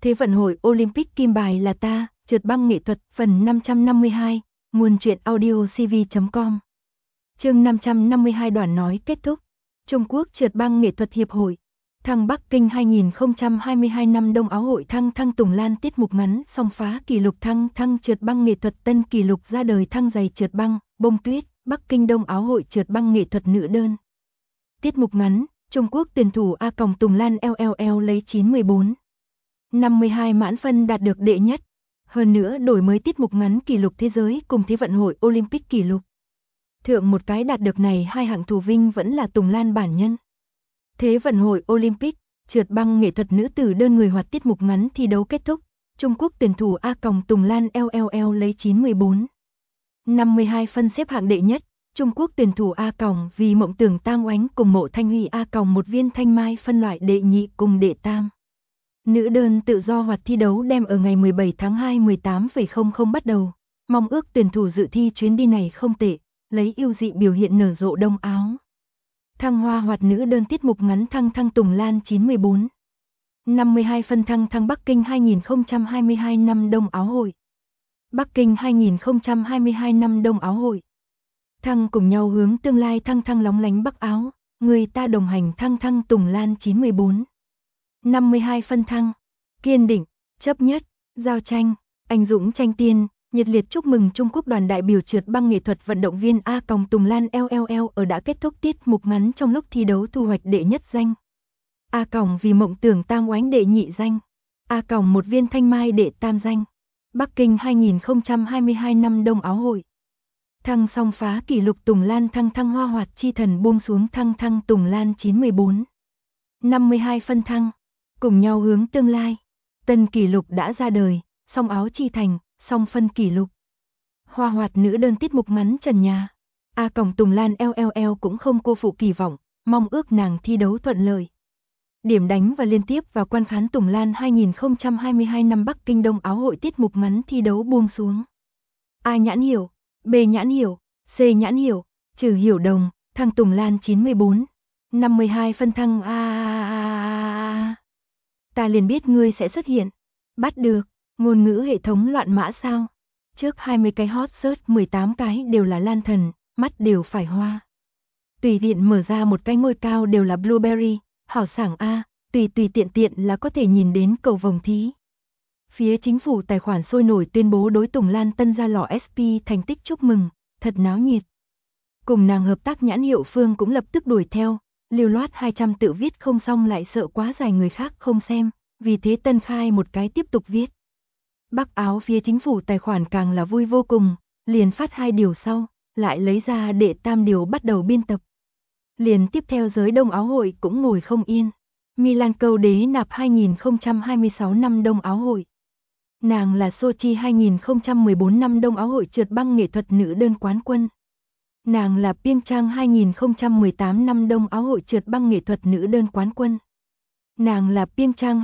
Thế vận hội Olympic kim bài là ta, trượt băng nghệ thuật, phần 552, nguồn truyện audio cv.com. Chương 552 đoạn nói kết thúc. Trung Quốc trượt băng nghệ thuật hiệp hội. Thăng Bắc Kinh 2022 năm Đông Áo hội thăng Tùng Lan tiết mục ngắn song phá kỷ lục thăng trượt băng nghệ thuật tân kỷ lục ra đời thăng giày trượt băng, bông tuyết, Bắc Kinh Đông Áo hội trượt băng nghệ thuật nữ đơn. Tiết mục ngắn, Trung Quốc tuyển thủ A Còng Tùng Lan LLL lấy 9-14. 52 mãn phân đạt được đệ nhất. Hơn nữa đổi mới tiết mục ngắn kỷ lục thế giới cùng Thế vận hội Olympic kỷ lục. Thượng một cái đạt được này hai hạng thủ vinh vẫn là Tùng Lan bản nhân. Thế vận hội Olympic, trượt băng nghệ thuật nữ tử đơn người hoạt tiết mục ngắn thi đấu kết thúc. Trung Quốc tuyển thủ A Còng Tùng Lan LLL lấy 9-14. 52 phân xếp hạng đệ nhất. Trung Quốc tuyển thủ A Còng vì mộng tưởng tang oánh cùng Mộ Thanh Huy A Còng một viên thanh mai phân loại đệ nhị cùng đệ tam. Nữ đơn tự do hoạt thi đấu đem ở ngày 17 tháng 2 18,00 bắt đầu. Mong ước tuyển thủ dự thi chuyến đi này không tệ, lấy ưu dị biểu hiện nở rộ Đông Áo. Thăng hoa hoạt nữ đơn tiết mục ngắn thăng Tùng Lan 9-14. 52 phân thăng Bắc Kinh 2022 năm Đông Áo hội. Bắc Kinh 2022 năm Đông Áo hội. Thăng cùng nhau hướng tương lai thăng lóng lánh Bắc Áo, người ta đồng hành thăng Tùng Lan 9-14. 52 phân thăng, kiên định, chấp nhất, giao tranh, anh dũng tranh tiên, nhiệt liệt chúc mừng Trung Quốc đoàn đại biểu trượt băng nghệ thuật vận động viên A Còng Tùng Lan LLL ở đã kết thúc tiết mục ngắn trong lúc thi đấu thu hoạch đệ nhất danh. A Còng vì mộng tưởng tang oánh đệ nhị danh. A Còng một viên thanh mai đệ tam danh. Bắc Kinh 2022 năm Đông Áo hội. Thăng song phá kỷ lục Tùng Lan thăng hoa hoạt chi thần buông xuống thăng Tùng Lan 9-14. 52 phân thăng. Cùng nhau hướng tương lai. Tân kỷ lục đã ra đời, song áo chi thành, song phân kỷ lục. Hoa hoạt nữ đơn tiết mục ngắn trần nhà. A Còng Tùng Lan LLL cũng không cô phụ kỳ vọng, mong ước nàng thi đấu thuận lợi. Điểm đánh và liên tiếp vào quan khán Tùng Lan 2022 năm Bắc Kinh Đông Áo hội tiết mục ngắn thi đấu buông xuống. A nhãn hiểu, B nhãn hiểu, C nhãn hiểu, trừ hiểu đồng, thăng Tùng Lan 9-14. 52 phân thăng ta liền biết ngươi sẽ xuất hiện. Bắt được, ngôn ngữ hệ thống loạn mã sao? Trước 20 cái hot search 18 cái đều là Lan Thần, mắt đều phải hoa. Tùy tiện mở ra một cái ngôi cao đều là Blueberry, hảo sảng A, tùy tiện là có thể nhìn đến cầu vồng thí. Phía chính phủ tài khoản sôi nổi tuyên bố đối Tùng Lan tân ra lò SP thành tích chúc mừng, thật náo nhiệt. Cùng nàng hợp tác nhãn hiệu Phương cũng lập tức đuổi theo. Lưu loát 200 tự viết không xong lại sợ quá dài người khác không xem, vì thế tân khai một cái tiếp tục viết. Bắc Áo phía chính phủ tài khoản càng là vui vô cùng, liền phát 2 điều sau, lại lấy ra đệ tam điều bắt đầu biên tập. Liền tiếp theo giới Đông Áo hội cũng ngồi không yên. Milan câu đế nạp 2026 năm Đông Áo hội. Nàng là Sochi 2014 năm Đông Áo hội trượt băng nghệ thuật nữ đơn quán quân. Nàng là Pyeongchang 2018 năm Đông Áo hội trượt băng nghệ thuật nữ đơn quán quân. Nàng là Pyeongchang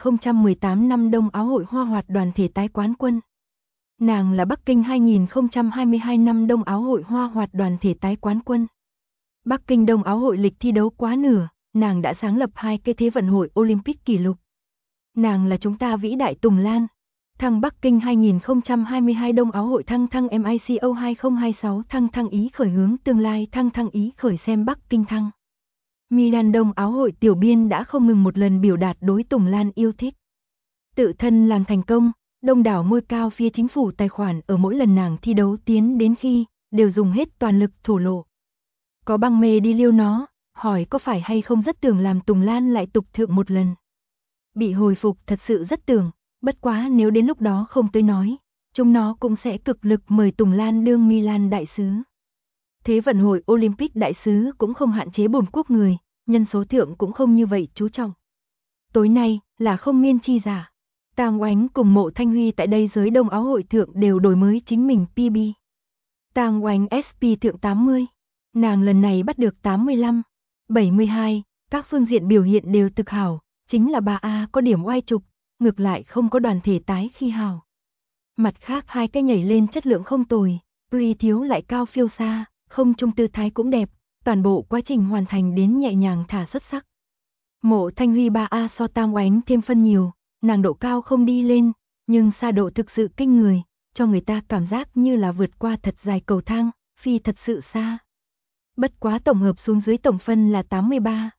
2018 năm Đông Áo hội hoa hoạt đoàn thể tái quán quân. Nàng là Bắc Kinh 2022 năm Đông Áo hội hoa hoạt đoàn thể tái quán quân. Bắc Kinh Đông Áo hội lịch thi đấu quá nửa, nàng đã sáng lập 2 cái Thế vận hội Olympic kỷ lục. Nàng là chúng ta vĩ đại Tùng Lan. Thăng Bắc Kinh 2022 Đông Áo hội thăng MICO 2026 thăng ý khởi hướng tương lai thăng ý khởi xem Bắc Kinh thăng. Milan Đông Áo hội tiểu biên đã không ngừng một lần biểu đạt đối Tùng Lan yêu thích. Tự thân làm thành công, đông đảo ngôi cao phía chính phủ tài khoản ở mỗi lần nàng thi đấu tiến đến khi, đều dùng hết toàn lực thổ lộ. Có băng mê đi liêu nó, hỏi có phải hay không rất tưởng làm Tùng Lan lại tục thượng một lần. Bị hồi phục thật sự rất tưởng. Bất quá nếu đến lúc đó không tới nói, chúng nó cũng sẽ cực lực mời Tùng Lan đương Milan đại sứ. Thế vận hội Olympic đại sứ cũng không hạn chế bổn quốc người, nhân số thượng cũng không như vậy chú trọng. Tối nay là không miên chi giả. Tang Oánh cùng Mộ Thanh Huy tại đây giới Đông Áo hội thượng đều đổi mới chính mình PB. Tang Oánh SP thượng 80, nàng lần này bắt được 85, 72, các phương diện biểu hiện đều thực hảo, chính là bà A có điểm oai trục. Ngược lại không có đoàn thể tái khi hào. Mặt khác 2 cái nhảy lên chất lượng không tồi, Pri thiếu lại cao phiêu xa, không trung tư thái cũng đẹp, toàn bộ quá trình hoàn thành đến nhẹ nhàng thả xuất sắc. Mộ Thanh Huy 3A so Tang Oánh thêm phân nhiều, nàng độ cao không đi lên, nhưng xa độ thực sự kinh người, cho người ta cảm giác như là vượt qua thật dài cầu thang, phi thật sự xa. Bất quá tổng hợp xuống dưới tổng phân là 83.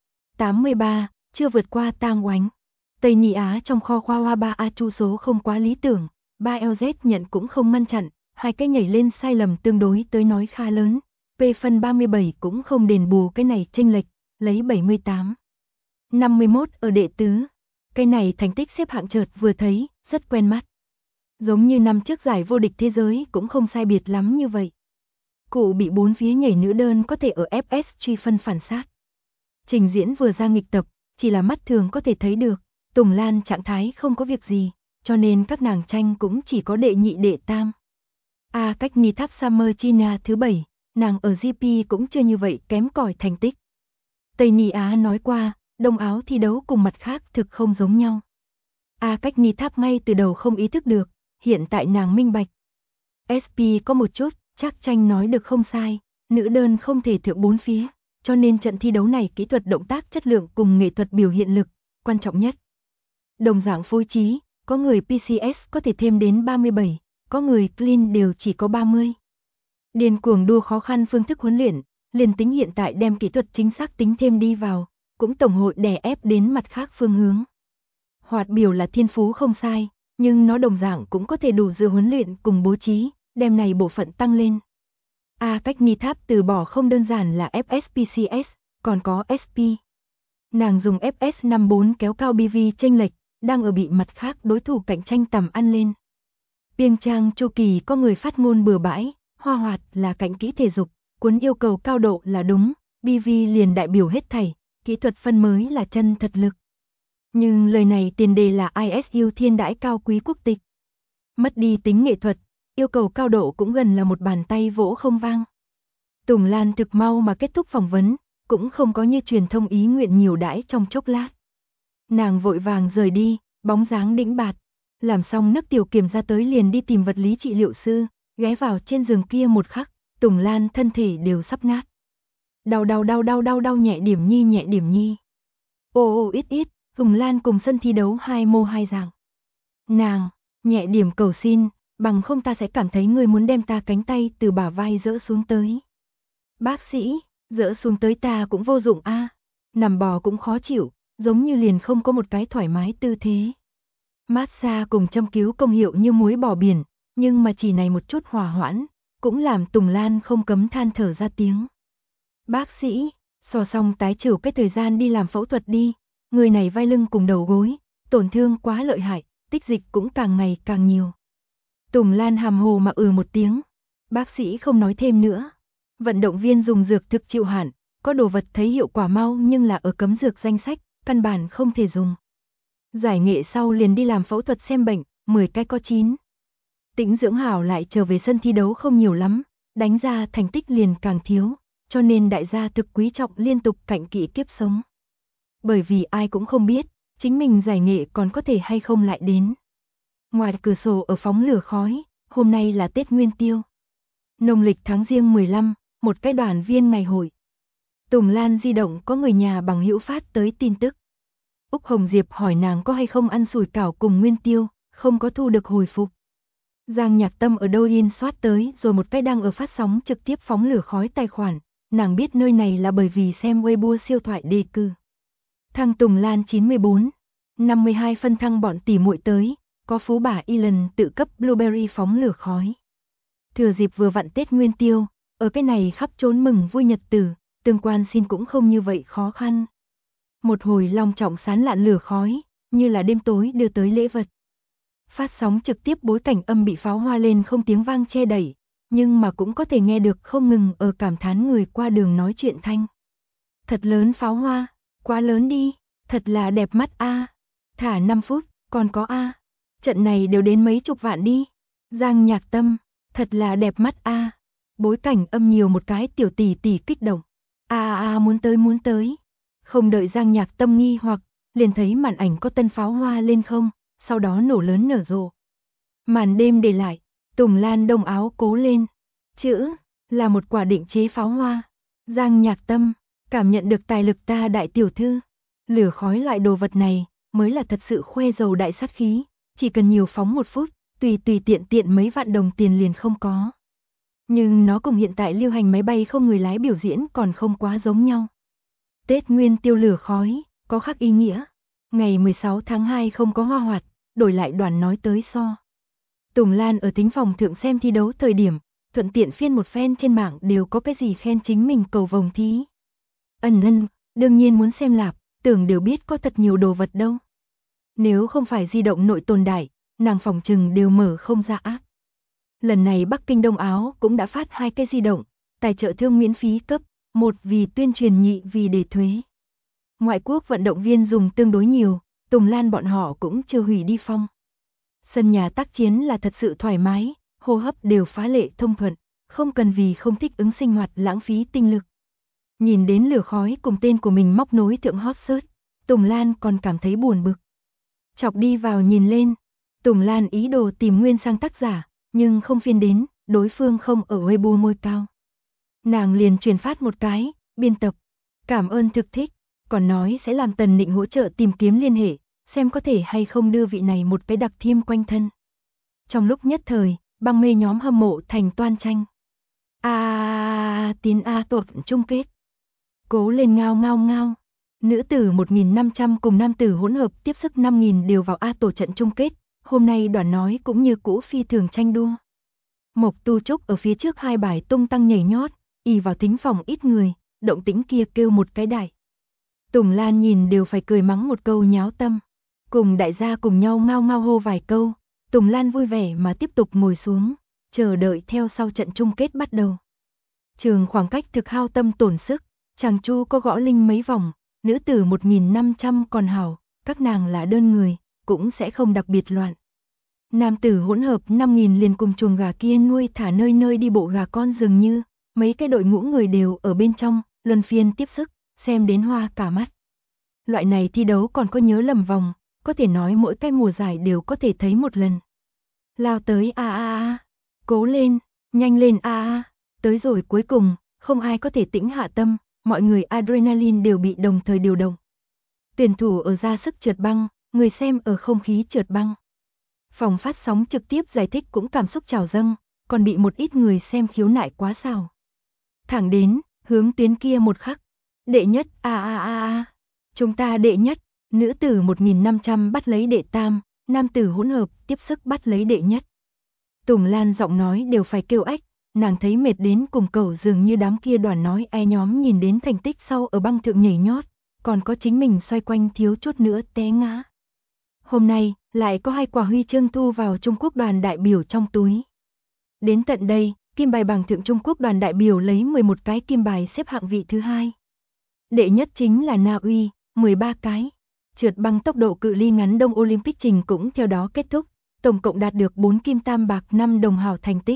83, chưa vượt qua Tang Oánh. Tây Nhị Á trong kho khoa hoa 3A chu số không quá lý tưởng, 3LZ nhận cũng không ngăn chặn, hai cái nhảy lên sai lầm tương đối tới nói khá lớn. P phân 37 cũng không đền bù cái này chênh lệch, lấy 78. 51 ở đệ tứ. Cái này thành tích xếp hạng chợt vừa thấy, rất quen mắt. Giống như năm trước giải vô địch thế giới cũng không sai biệt lắm như vậy. Cụ bị 4 phía nhảy nữ đơn có thể ở FSG phân phản sát. Trình diễn vừa ra nghịch tập, chỉ là mắt thường có thể thấy được, Tùng Lan trạng thái không có việc gì, cho nên các nàng tranh cũng chỉ có đệ nhị đệ tam. Cách ni tháp Summer China thứ 7, nàng ở GP cũng chưa như vậy kém cỏi thành tích. Tây Ni Á nói qua, Đông Áo thi đấu cùng mặt khác thực không giống nhau. Cách ni tháp ngay từ đầu không ý thức được, hiện tại nàng minh bạch. SP có một chút, chắc tranh nói được không sai, nữ đơn không thể thượng 4 phía, cho nên trận thi đấu này kỹ thuật động tác chất lượng cùng nghệ thuật biểu hiện lực, quan trọng nhất. Đồng dạng phối trí, có người PCS có thể thêm đến 37, có người clean đều chỉ có 30. Điên cuồng đua khó khăn phương thức huấn luyện, liền tính hiện tại đem kỹ thuật chính xác tính thêm đi vào, cũng tổng hội đè ép đến mặt khác phương hướng. Hoạt biểu là thiên phú không sai, nhưng nó đồng dạng cũng có thể đủ dựa huấn luyện cùng bố trí, đem này bộ phận tăng lên. Cách ni tháp từ bỏ không đơn giản là FSPCS, còn có SP. Nàng dùng FS54 kéo cao BV chênh lệch, đang ở bị mặt khác đối thủ cạnh tranh tầm ăn lên. Piêng Trang Chu Kỳ có người phát ngôn bừa bãi, hoa hoạt là cạnh kỹ thể dục, cuốn yêu cầu cao độ là đúng, BV liền đại biểu hết thảy, kỹ thuật phân mới là chân thật lực. Nhưng lời này tiền đề là ISU thiên đãi cao quý quốc tịch. Mất đi tính nghệ thuật, yêu cầu cao độ cũng gần là một bàn tay vỗ không vang. Tùng Lan thực mau mà kết thúc phỏng vấn, cũng không có như truyền thông ý nguyện nhiều đãi trong chốc lát. Nàng vội vàng rời đi, bóng dáng đĩnh bạt, làm xong nấc tiểu kiểm ra tới liền đi tìm vật lý trị liệu sư, ghé vào trên giường kia một khắc, Tùng Lan thân thể đều sắp nát. Đau nhẹ điểm nhi. Ít, Tùng Lan cùng sân thi đấu hai mô hai dạng. Nàng, nhẹ điểm cầu xin, bằng không ta sẽ cảm thấy người muốn đem ta cánh tay từ bả vai dỡ xuống tới. Bác sĩ, dỡ xuống tới ta cũng vô dụng nằm bò cũng khó chịu, giống như liền không có một cái thoải mái tư thế. Massage cùng châm cứu công hiệu như muối bỏ biển, nhưng mà chỉ này một chút hòa hoãn, cũng làm Tùng Lan không cấm than thở ra tiếng. Bác sĩ, so xong tái trừ cái thời gian đi làm phẫu thuật đi, người này vai lưng cùng đầu gối, tổn thương quá lợi hại, tích dịch cũng càng ngày càng nhiều. Tùng Lan hàm hồ mà một tiếng, bác sĩ không nói thêm nữa. Vận động viên dùng dược thực chịu hạn, có đồ vật thấy hiệu quả mau nhưng là ở cấm dược danh sách, căn bản không thể dùng. Giải nghệ sau liền đi làm phẫu thuật xem bệnh, 10 cái có 9. Tĩnh dưỡng hảo lại trở về sân thi đấu không nhiều lắm, đánh ra thành tích liền càng thiếu, cho nên đại gia thực quý trọng liên tục cạnh kỹ kiếp sống. Bởi vì ai cũng không biết, chính mình giải nghệ còn có thể hay không lại đến. Ngoài cửa sổ ở phóng lửa khói, hôm nay là Tết Nguyên Tiêu. Nông lịch tháng Giêng 15, một cái đoàn viên ngày hội. Tùng Lan di động có người nhà bằng hữu phát tới tin tức. Úc Hồng Diệp hỏi nàng có hay không ăn sủi cảo cùng Nguyên Tiêu, không có thu được hồi phục. Giang Nhạc Tâm ở Douyin soát tới rồi một cái đang ở phát sóng trực tiếp phóng lửa khói tài khoản, nàng biết nơi này là bởi vì xem Weibo siêu thoại đề cử. Thăng Tùng Lan 94, 52 phân thăng bọn tỉ muội tới, có phú bà Elon tự cấp Blueberry phóng lửa khói. Thừa dịp vừa vặn Tết Nguyên Tiêu, ở cái này khắp trốn mừng vui nhật tử, tương quan xin cũng không như vậy khó khăn. Một hồi long trọng sán lạn lửa khói, như là đêm tối đưa tới lễ vật. Phát sóng trực tiếp bối cảnh âm bị pháo hoa lên không tiếng vang che đẩy, nhưng mà cũng có thể nghe được không ngừng ở cảm thán người qua đường nói chuyện thanh. Thật lớn pháo hoa, quá lớn đi, thật là đẹp mắt thả 5 phút, còn có trận này đều đến mấy chục vạn đi. Giang Nhạc Tâm, thật là đẹp mắt bối cảnh âm nhiều một cái tiểu tỷ tỷ kích động. Muốn tới. Không đợi Giang Nhạc Tâm nghi hoặc, liền thấy màn ảnh có tân pháo hoa lên không, sau đó nổ lớn nở rộ. Màn đêm để lại, Tùng Lan đông áo cố lên. Chữ, là một quả định chế pháo hoa. Giang Nhạc Tâm, cảm nhận được tài lực ta đại tiểu thư. Lửa khói loại đồ vật này, mới là thật sự khoe giàu đại sát khí, chỉ cần nhiều phóng một phút, tùy tiện tiện mấy vạn đồng tiền liền không có. Nhưng nó cùng hiện tại lưu hành máy bay không người lái biểu diễn còn không quá giống nhau. Tết Nguyên Tiêu lửa khói, có khác ý nghĩa. Ngày 16 tháng 2 không có hoa hoạt, đổi lại đoàn nói tới so. Tùng Lan ở thính phòng thượng xem thi đấu thời điểm, thuận tiện phiên một phen trên mạng đều có cái gì khen chính mình cầu vồng thí. Đương nhiên muốn xem lạp, tưởng đều biết có thật nhiều đồ vật đâu. Nếu không phải di động nội tồn đại, nàng phòng trừng đều mở không ra áp. Lần này Bắc Kinh Đông Áo cũng đã phát 2 cái di động, tài trợ thương miễn phí cấp, một vì tuyên truyền, nhị vì để thuế. Ngoại quốc vận động viên dùng tương đối nhiều, Tùng Lan bọn họ cũng chưa hủy đi phong. Sân nhà tác chiến là thật sự thoải mái, hô hấp đều phá lệ thông thuận, không cần vì không thích ứng sinh hoạt lãng phí tinh lực. Nhìn đến lửa khói cùng tên của mình móc nối thượng hot search, Tùng Lan còn cảm thấy buồn bực. Chọc đi vào nhìn lên, Tùng Lan ý đồ tìm nguyên sang tác giả, nhưng không phiên đến, đối phương không ở Weibo môi cao. Nàng liền truyền phát một cái, biên tập, cảm ơn thực thích, còn nói sẽ làm Tần Nịnh hỗ trợ tìm kiếm liên hệ, xem có thể hay không đưa vị này một cái đặc thiêm quanh thân. Trong lúc nhất thời, băng mê nhóm hâm mộ thành toan tranh. Tiến A tột chung kết. Cố lên ngao ngao ngao. Nữ tử 1.500 cùng nam tử hỗn hợp tiếp sức 5.000 đều vào A tổ trận chung kết. Hôm nay đoàn nói cũng như cũ phi thường tranh đua. Mộc Tu Trúc ở phía trước 2 bài tung tăng nhảy nhót, ì vào thính phòng ít người, động tĩnh kia kêu một cái đại. Tùng Lan nhìn đều phải cười mắng một câu nháo tâm. Cùng đại gia cùng nhau ngao ngao hô vài câu, Tùng Lan vui vẻ mà tiếp tục ngồi xuống, chờ đợi theo sau trận chung kết bắt đầu. Trường khoảng cách thực hao tâm tổn sức, chàng Chu có gõ linh mấy vòng, nữ tử 1.500 còn hảo, các nàng là đơn người, cũng sẽ không đặc biệt loạn. Nam tử hỗn hợp 5.000 liền cùng chuồng gà kia nuôi thả nơi nơi đi bộ gà con dường như, mấy cái đội ngũ người đều ở bên trong, luân phiên tiếp sức, xem đến hoa cả mắt. Loại này thi đấu còn có nhớ lầm vòng, có thể nói mỗi cái mùa giải đều có thể thấy một lần. Lao tới cố lên, nhanh lên tới rồi cuối cùng, không ai có thể tĩnh hạ tâm, mọi người adrenaline đều bị đồng thời điều động. Tuyển thủ ở ra sức trượt băng, người xem ở không khí trượt băng. Phòng phát sóng trực tiếp giải thích cũng cảm xúc trào dâng, còn bị một ít người xem khiếu nại quá xào. Thẳng đến, hướng tuyến kia một khắc, đệ nhất chúng ta đệ nhất, nữ tử 1.500 bắt lấy đệ tam, nam tử hỗn hợp tiếp sức bắt lấy đệ nhất. Tùng Lan giọng nói đều phải kêu ách, nàng thấy mệt đến cùng cầu dường như đám kia đoàn nói nhóm nhìn đến thành tích sau ở băng thượng nhảy nhót, còn có chính mình xoay quanh thiếu chút nữa té ngã. Hôm nay, lại có 2 quả huy chương thu vào Trung Quốc đoàn đại biểu trong túi. Đến tận đây, kim bài bảng thượng Trung Quốc đoàn đại biểu lấy 11 cái kim bài xếp hạng vị thứ 2. Đệ nhất chính là Na Uy, 13 cái. Trượt băng tốc độ cự ly ngắn Đông Olympic trình cũng theo đó kết thúc, tổng cộng đạt được 4 kim tam bạc 5 đồng hảo thành tích.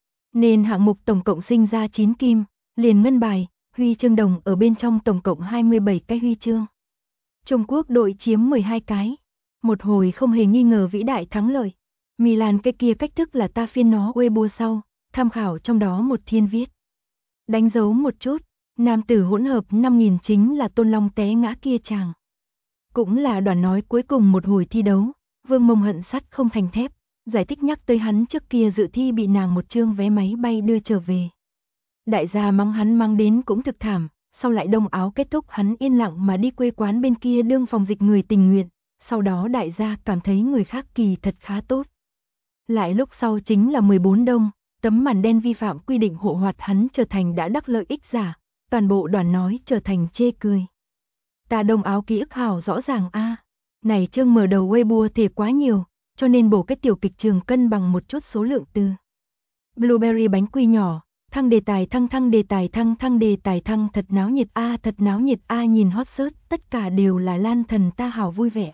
Nên hạng mục tổng cộng sinh ra 9 kim, liền ngân bài, huy chương đồng ở bên trong tổng cộng 27 cái huy chương. Trung Quốc đội chiếm 12 cái. Một hồi không hề nghi ngờ vĩ đại thắng lợi. Milan cái kia cách thức là ta phiên nó Weibo sau, tham khảo trong đó một thiên viết. Đánh dấu một chút, nam tử hỗn hợp 5.000 chính là Tôn Long té ngã kia chàng. Cũng là đoàn nói cuối cùng một hồi thi đấu, Vương Mông hận sắt không thành thép, giải thích nhắc tới hắn trước kia dự thi bị nàng một chương vé máy bay đưa trở về. Đại gia mắng hắn mang đến cũng thực thảm, sau lại Đông Áo kết thúc hắn yên lặng mà đi quê quán bên kia đương phòng dịch người tình nguyện, sau đó đại gia cảm thấy người khác kỳ thật khá tốt. Lại lúc sau chính là 14 Đông, tấm màn đen vi phạm quy định hộ hoạt hắn trở thành đã đắc lợi ích giả, toàn bộ đoàn nói trở thành chê cười. Ta Đông Áo ký ức hào rõ ràng này chương mở đầu Weibo thể quá nhiều, cho nên bổ cái tiểu kịch trường cân bằng một chút số lượng từ. Blueberry bánh quy nhỏ, thăng đề tài thăng đề tài thăng đề tài thăng thật náo nhiệt nhìn hot search tất cả đều là Lan thần ta hảo vui vẻ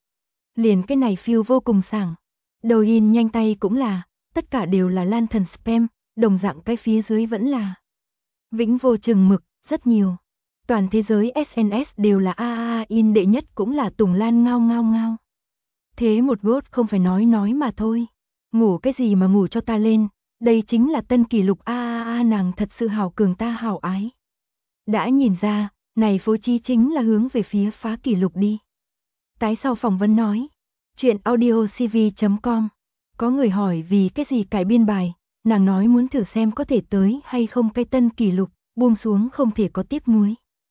Liền cái này feel vô cùng sảng. Đầu in nhanh tay cũng là, tất cả đều là Lan thần spam, đồng dạng cái phía dưới vẫn là vĩnh vô chừng mực, rất nhiều. Toàn thế giới SNS đều là in đệ nhất cũng là Tùng Lan ngao. Thế một gốt không phải nói mà thôi. Ngủ cái gì mà ngủ cho ta lên, đây chính là tân kỷ lục nàng thật sự hào cường ta hào ái. Đã nhìn ra, này phối trí chính là hướng về phía phá kỷ lục đi. Tái sau phỏng vấn nói. Chuyện audiocv.com. Có người hỏi vì cái gì cải biên bài, nàng nói muốn thử xem có thể tới hay không cái tân kỷ lục, buông xuống không thể có tiếc nuối.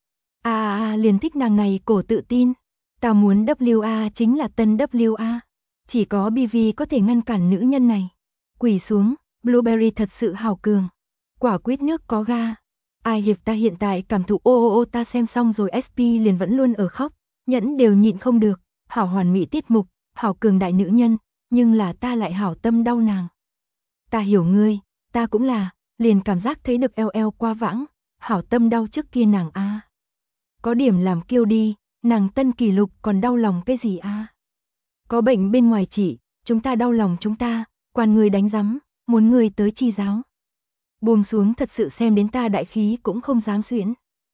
Liền thích nàng này cổ tự tin. Ta muốn WA chính là tân WA. Chỉ có BV có thể ngăn cản nữ nhân này. Quỳ xuống, Blueberry thật sự hào cường. Quả quýt nước có ga. Ai hiệp ta hiện tại cảm thụ ta xem xong rồi SP liền vẫn luôn ở khóc, nhẫn đều nhịn không được, hảo hoàn mỹ tiết mục, hảo cường đại nữ nhân, nhưng là ta lại hảo tâm đau nàng. Ta hiểu ngươi, ta cũng là, liền cảm giác thấy được eo qua vãng, hảo tâm đau trước kia nàng a. Có điểm làm kiêu đi, nàng tân kỷ lục còn đau lòng cái gì a? Có bệnh bên ngoài chỉ, chúng ta đau lòng chúng ta, quan người đánh rắm, muốn người tới chi giáo. Buông xuống thật sự xem đến ta đại khí cũng không dám xuyễn.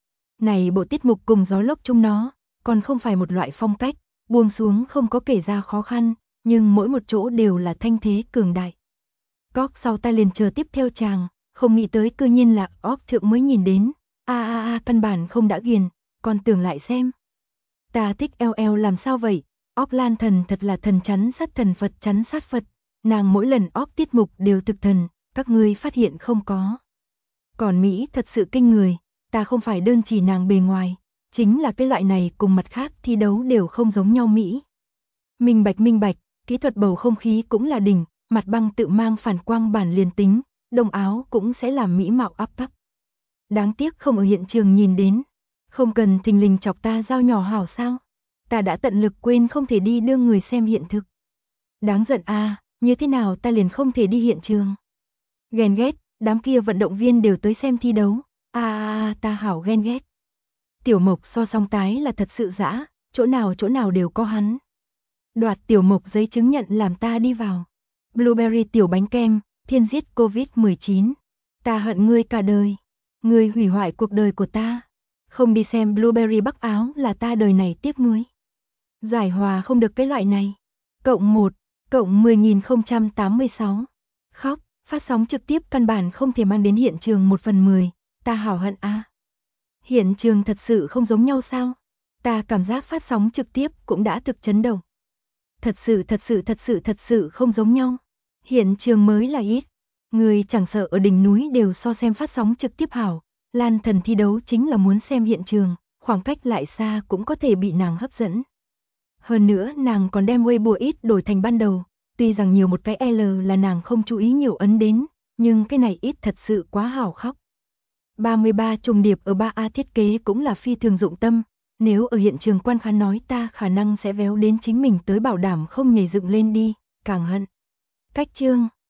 Này bộ tiết mục cùng gió lốc chung nó, còn không phải một loại phong cách, buông xuống không có kể ra khó khăn, nhưng mỗi một chỗ đều là thanh thế cường đại. Cóc sau ta liền chờ tiếp theo chàng, không nghĩ tới cư nhiên là óc thượng mới nhìn đến, căn bản không đã ghiền, còn tưởng lại xem. Ta thích eo làm sao vậy, óc Lan thần thật là thần chắn sát thần Phật chắn sát Phật, nàng mỗi lần óc tiết mục đều thực thần, các ngươi phát hiện không có. Còn Mỹ thật sự kinh người, ta không phải đơn chỉ nàng bề ngoài, chính là cái loại này cùng mặt khác thi đấu đều không giống nhau Mỹ. Minh bạch, kỹ thuật bầu không khí cũng là đỉnh, mặt băng tự mang phản quang bản liền tính, đồng áo cũng sẽ làm mỹ mạo áp tắp. Đáng tiếc không ở hiện trường nhìn đến, không cần thình lình chọc ta dao nhỏ hảo sao, ta đã tận lực quên không thể đi đưa người xem hiện thực. Đáng giận như thế nào ta liền không thể đi hiện trường. Ghen ghét, đám kia vận động viên đều tới xem thi đấu, ta hảo ghen ghét. Tiểu Mộc so song tái là thật sự dã, chỗ nào đều có hắn. Đoạt Tiểu Mộc giấy chứng nhận làm ta đi vào. Blueberry tiểu bánh kem, thiên giết Covid-19. Ta hận ngươi cả đời. Ngươi hủy hoại cuộc đời của ta. Không đi xem Blueberry Bắc Áo là ta đời này tiếc nuối. Giải hòa không được cái loại này. Cộng 1, cộng 10.086. Khóc, phát sóng trực tiếp căn bản không thể mang đến hiện trường 1/10. Ta hảo hận Hiện trường thật sự không giống nhau sao? Ta cảm giác phát sóng trực tiếp cũng đã thực chấn động. Thật sự không giống nhau. Hiện trường mới là ít. Người chẳng sợ ở đỉnh núi đều so xem phát sóng trực tiếp hảo. Lan thần thi đấu chính là muốn xem hiện trường, khoảng cách lại xa cũng có thể bị nàng hấp dẫn. Hơn nữa nàng còn đem Weibo ít đổi thành ban đầu. Tuy rằng nhiều một cái L là nàng không chú ý nhiều ấn đến, nhưng cái này ít thật sự quá hảo khóc. 33 trùng điệp ở 3A thiết kế cũng là phi thường dụng tâm. Nếu ở hiện trường quan khán nói ta khả năng sẽ véo đến chính mình tới bảo đảm không nhảy dựng lên đi, càng hận. Cách chương